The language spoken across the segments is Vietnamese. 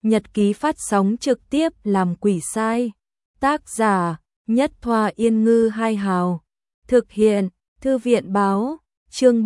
Nhật ký phát sóng trực tiếp làm quỷ sai. Tác giả Nhất Thoa Yên Ngư Hai Hào. Thực hiện Thư viện Báo. Chương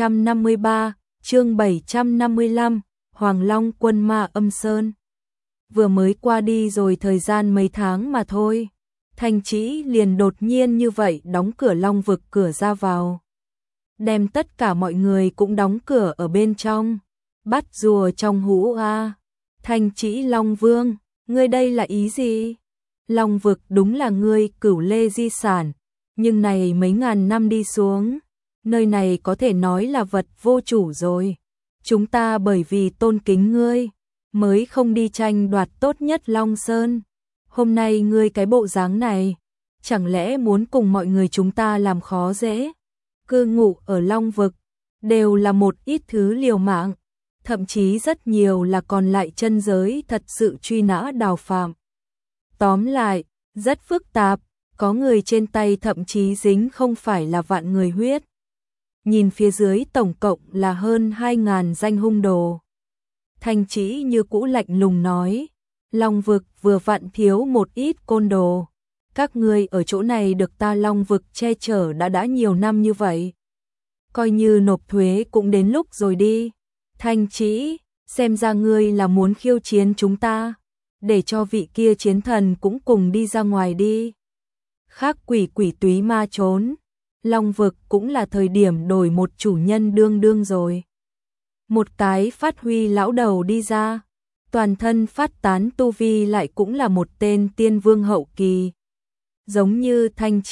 753, chương 755, Hoàng Long Quân Ma Âm Sơn. Vừa mới qua đi rồi thời gian mấy tháng mà thôi. Thanh Trĩ liền đột nhiên như vậy đóng cửa Long vực cửa ra vào. Đem tất cả mọi người cũng đóng cửa ở bên trong. Bắt rùa trong hũ a. Thanh Trĩ Long Vương, ngươi đây là ý gì? Long vực đúng là ngươi Cửu Lê di sản, nhưng này mấy ngàn năm đi xuống, nơi này có thể nói là vật vô chủ rồi. Chúng ta bởi vì tôn kính ngươi, mới không đi tranh đoạt tốt nhất Long Sơn. Hôm nay ngươi cái bộ dáng này, chẳng lẽ muốn cùng mọi người chúng ta làm khó dễ? Cư ngụ ở Long vực, đều là một ít thứ liều mạng, thậm chí rất nhiều là còn lại chân giới thật sự truy nã đào phạm. Tóm lại, rất phức tạp, có người trên tay thậm chí dính không phải là vạn người huyết. Nhìn phía dưới tổng cộng là hơn 2.000 danh hung đồ. Thanh Trĩ như cũ lạnh lùng nói, Long vực vừa vặn thiếu một ít côn đồ. Các ngươi ở chỗ này được ta Long vực che chở đã nhiều năm như vậy. Coi như nộp thuế cũng đến lúc rồi đi. Thanh Trĩ, xem ra ngươi là muốn khiêu chiến chúng ta, để cho vị kia chiến thần cũng cùng đi ra ngoài đi. Khác quỷ túy ma trốn, Long vực cũng là thời điểm đổi một chủ nhân đương rồi. Một cái phát huy lão đầu đi ra, toàn thân phát tán tu vi lại cũng là một tên tiên vương hậu kỳ. Giống như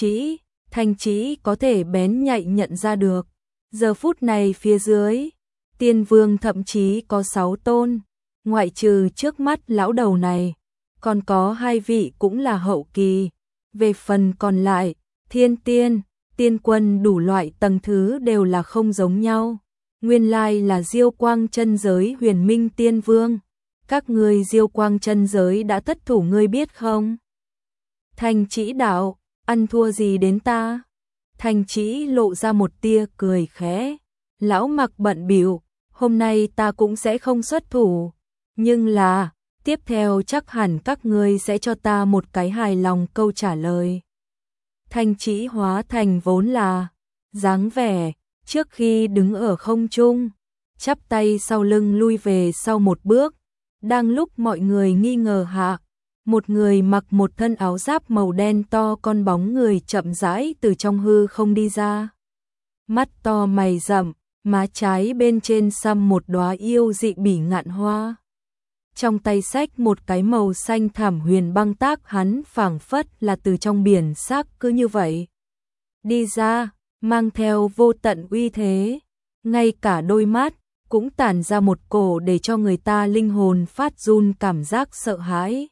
Thanh Trĩ có thể bén nhạy nhận ra được. Giờ phút này phía dưới, tiên vương thậm chí có 6 tôn, ngoại trừ trước mắt lão đầu này, còn có 2 vị cũng là hậu kỳ. Về phần còn lại, thiên tiên, tiên quân đủ loại tầng thứ đều là không giống nhau. Nguyên lai là Diêu Quang chân giới Huyền Minh Tiên Vương. Các ngươi Diêu Quang chân giới đã thất thủ ngươi biết không? Thanh Trĩ đạo, ăn thua gì đến ta? Thanh Trĩ lộ ra một tia cười khẽ. Lão Mặc bận bịu, hôm nay ta cũng sẽ không xuất thủ, nhưng là tiếp theo chắc hẳn các ngươi sẽ cho ta một cái hài lòng câu trả lời. Thanh Trĩ hóa thành vốn là dáng vẻ, trước khi đứng ở không trung, chắp tay sau lưng lui về sau một bước. Đang lúc mọi người nghi ngờ hạ, một người mặc một thân áo giáp màu đen to con bóng người chậm rãi từ trong hư không đi ra. Mắt to mày rậm, má trái bên trên xăm một đóa yêu dị bỉ ngạn hoa. Trong tay xách một cái màu xanh thảm huyền băng tác, hắn phảng phất là từ trong biển xác cứ như vậy đi ra, mang theo vô tận uy thế, ngay cả đôi mắt cũng tản ra một cổ để cho người ta linh hồn phát run cảm giác sợ hãi.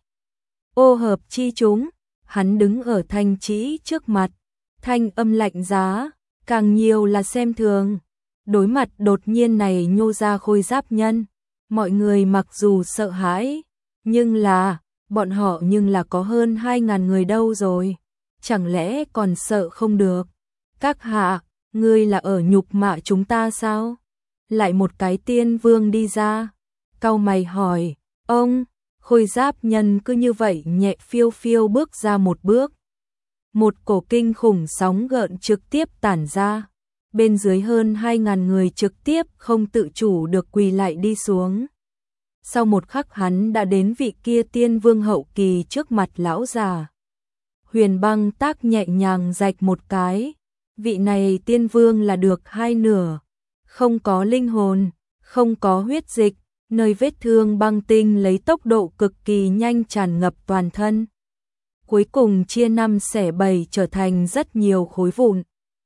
Ô hợp chi chúng, hắn đứng ở Thanh Trĩ trước mặt, thanh âm lạnh giá, càng nhiều là xem thường. Đối mặt đột nhiên này nhô ra khôi giáp nhân, mọi người mặc dù sợ hãi, nhưng là, bọn họ nhưng là có hơn 2.000 người đâu rồi, chẳng lẽ còn sợ không được? Các hạ, ngươi là ở nhục mạ chúng ta sao? Lại một cái tiên vương đi ra, cau mày hỏi, ông, khôi giáp nhân cứ như vậy nhẹ phiêu phiêu bước ra một bước. Một cổ kinh khủng sóng gợn trực tiếp tản ra. Bên dưới hơn 2.000 người trực tiếp không tự chủ được quỳ lại đi xuống. Sau một khắc hắn đã đến vị kia tiên vương hậu kỳ trước mặt lão già. Huyền băng tác nhẹ nhàng rạch một cái. Vị này tiên vương là được 2 nửa. Không có linh hồn, không có huyết dịch. Nơi vết thương băng tinh lấy tốc độ cực kỳ nhanh tràn ngập toàn thân. Cuối cùng chia 5 xẻ 7 trở thành rất nhiều khối vụn.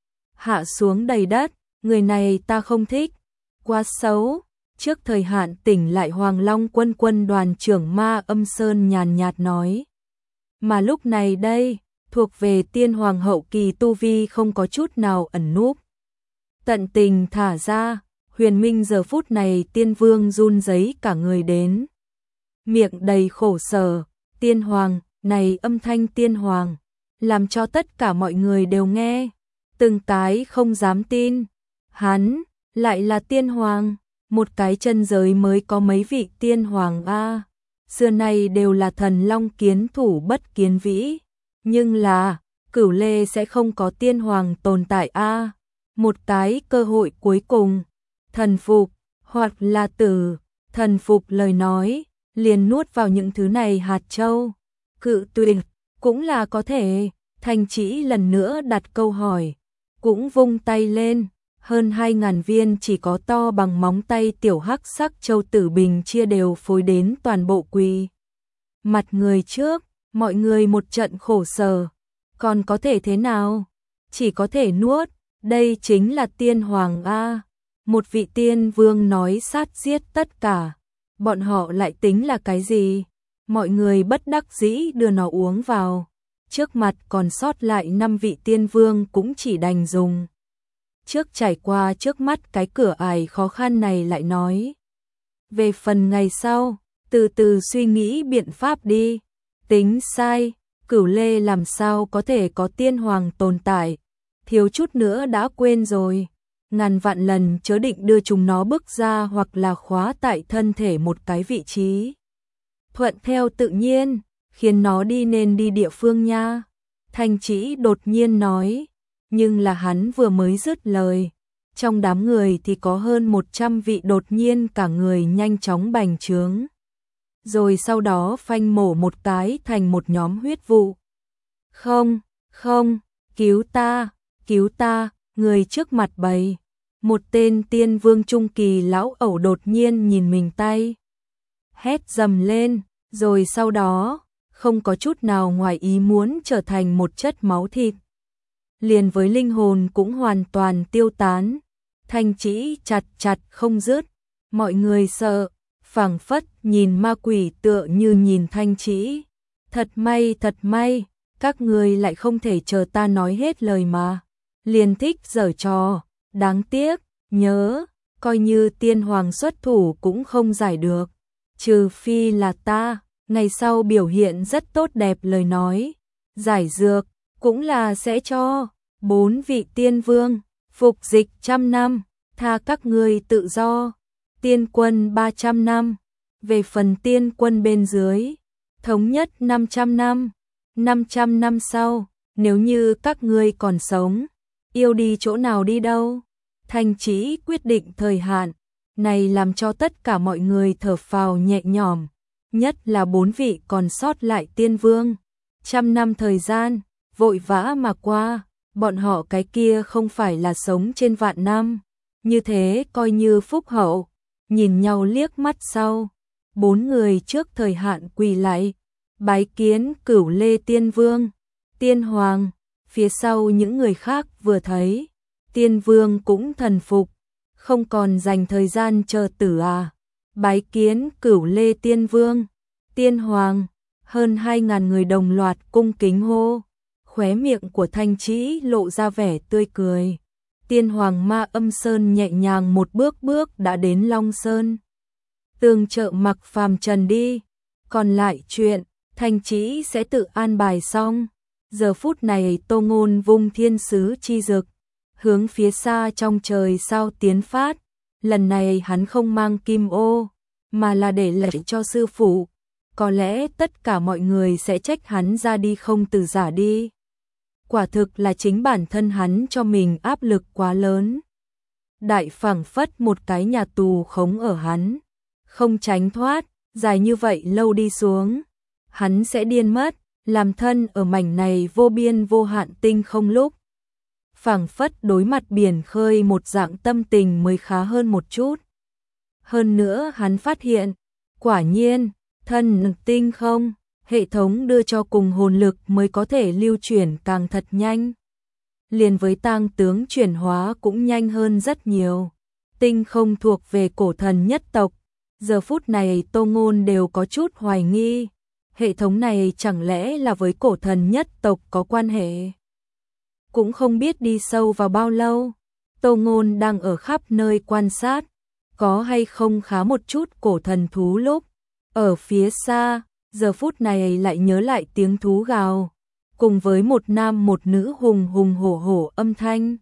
Hạ xuống đầy đất, người này ta không thích, quá xấu. Trước thời hạn tỉnh lại Hoàng Long quân đoàn trưởng Ma Âm Sơn nhàn nhạt nói. Mà lúc này đây, thuộc về tiên hoàng hậu kỳ tu vi không có chút nào ẩn núp. Tận tình thả ra, Huyền Minh giờ phút này tiên vương run rẩy cả người đến. Miệng đầy khổ sở, tiên hoàng, này âm thanh tiên hoàng, làm cho tất cả mọi người đều nghe. Từng cái không dám tin, hắn lại là tiên hoàng, một cái chân giới mới có mấy vị tiên hoàng a. xưa nay đều là thần long kiến thủ bất kiến vĩ, nhưng là Cửu Lê sẽ không có tiên hoàng tồn tại a. Một cái cơ hội cuối cùng, thần phục hoặc là tử, thần phục lời nói, liền nuốt vào những thứ này hạt châu. Cự tuyệt cũng là có thể. Thanh Chỉ lần nữa đặt câu hỏi, cũng vung tay lên, hơn 2.000 viên chỉ có to bằng móng tay tiểu hắc sắc châu tử bình chia đều phối đến toàn bộ quỳ mặt người trước, mọi người một trận khổ sở, còn có thể thế nào? Chỉ có thể nuốt, đây chính là tiên hoàng a. Một vị tiên vương nói sát giết tất cả, bọn họ lại tính là cái gì? Mọi người bất đắc dĩ đưa nó uống vào. Trước mặt còn sót lại 5 vị tiên vương cũng chỉ đành dùng. Trước trải qua trước mắt cái cửa ải khó khăn này lại nói. Về phần ngày sau, từ từ suy nghĩ biện pháp đi. Tính sai, Cửu Lê làm sao có thể có tiên hoàng tồn tại. Thiếu chút nữa đã quên rồi. Ngàn vạn lần chớ định đưa chúng nó bước ra hoặc là khóa tại thân thể một cái vị trí. Thuận theo tự nhiên, khiến nó đi nên đi địa phương nha. Thanh Chỉ đột nhiên nói, nhưng là hắn vừa mới dứt lời. Trong đám người thì có hơn 100 vị đột nhiên cả người nhanh chóng bành trướng. Rồi sau đó phanh mổ một cái thành một nhóm huyết vụ. Không, không, cứu ta, người trước mặt bầy. Một tên tiên vương trung kỳ lão ẩu đột nhiên nhìn mình tay. Hét dầm lên, rồi sau đó, không có chút nào ngoài ý muốn trở thành một chất máu thịt. Liền với linh hồn cũng hoàn toàn tiêu tán. Thanh Chỉ chặt không dứt, mọi người sợ, phảng phất nhìn ma quỷ tựa như nhìn Thanh Chỉ. Thật may, các người lại không thể chờ ta nói hết lời mà. Liền thích giở trò, đáng tiếc, nhớ, coi như tiên hoàng xuất thủ cũng không giải được. Trừ phi là ta, ngày sau biểu hiện rất tốt đẹp lời nói. Giải dược, cũng là sẽ cho 4 vị tiên vương, phục dịch 100 năm, tha các ngươi tự do. Tiên quân 300 năm, về phần tiên quân bên dưới, thống nhất 500 năm. 500 năm sau, nếu như các ngươi còn sống, yêu đi chỗ nào đi đâu. Thanh Chỉ quyết định thời hạn, này làm cho tất cả mọi người thở phào nhẹ nhõm, nhất là 4 vị còn sót lại tiên vương. 100 năm thời gian, vội vã mà qua, bọn họ cái kia không phải là sống trên vạn năm, như thế coi như phúc hậu. Nhìn nhau liếc mắt sau, 4 người trước thời hạn quỳ lại, bái kiến Cửu Lê tiên vương, tiên hoàng. Phía sau những người khác vừa thấy, tiên vương cũng thần phục, không còn dành thời gian chờ tử à. Bái kiến Cửu Lê tiên vương, tiên hoàng. Hơn 2.000 người đồng loạt cung kính hô, khóe miệng của Thanh Chỉ lộ ra vẻ tươi cười. Tiên hoàng Ma Âm Sơn nhẹ nhàng một bước đã đến Long Sơn. Tương trợ mặc phàm trần đi, còn lại chuyện, Thanh Chỉ sẽ tự an bài xong. Giờ phút này Tô Ngôn vung thiên sứ chi dực, hướng phía xa trong trời sao tiến phát. Lần này hắn không mang kim ô, mà là để lại cho sư phụ. Có lẽ tất cả mọi người sẽ trách hắn ra đi không từ giả đi. Quả thực là chính bản thân hắn cho mình áp lực quá lớn. Đại phảng phất một cái nhà tù khống ở hắn, không tránh thoát, dài như vậy lâu đi xuống, hắn sẽ điên mất, làm thân ở mảnh này vô biên vô hạn tinh không lúc. Phảng phất đối mặt biển khơi một dạng tâm tình mới khá hơn một chút. Hơn nữa hắn phát hiện, quả nhiên, thân tinh không, hệ thống đưa cho cùng hồn lực mới có thể lưu chuyển càng thật nhanh. Liền với tang tướng chuyển hóa cũng nhanh hơn rất nhiều. Tinh không thuộc về cổ thần nhất tộc. Giờ phút này Tô Ngôn đều có chút hoài nghi. Hệ thống này chẳng lẽ là với cổ thần nhất tộc có quan hệ? Cũng không biết đi sâu vào bao lâu. Tô Ngôn đang ở khắp nơi quan sát. Có hay không khá một chút cổ thần thú lúc. Ở phía xa, giờ phút này lại nhớ lại tiếng thú gào. Cùng với một nam một nữ hùng hùng hổ hổ âm thanh.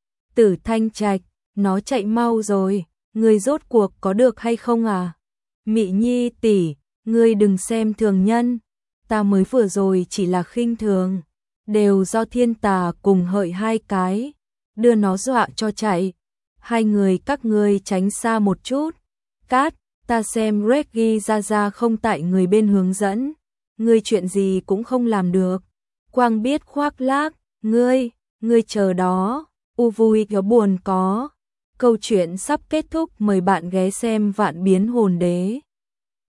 Tử Thanh Trạch, nó chạy mau rồi, người rốt cuộc có được hay không à? Mị Nhi tỷ, Ngươi đừng xem thường nhân, ta mới vừa rồi chỉ là khinh thường, đều do Thiên Tà cùng Hợi hai cái, đưa nó dọa cho chạy. Hai người các ngươi tránh xa một chút. Cát, ta xem Reggie ra không tại người bên hướng dẫn, ngươi chuyện gì cũng không làm được. Quang biết khoác lác, ngươi chờ đó, u vui có buồn có. Câu chuyện sắp kết thúc, mời bạn ghé xem Vạn Biến Hồn Đế.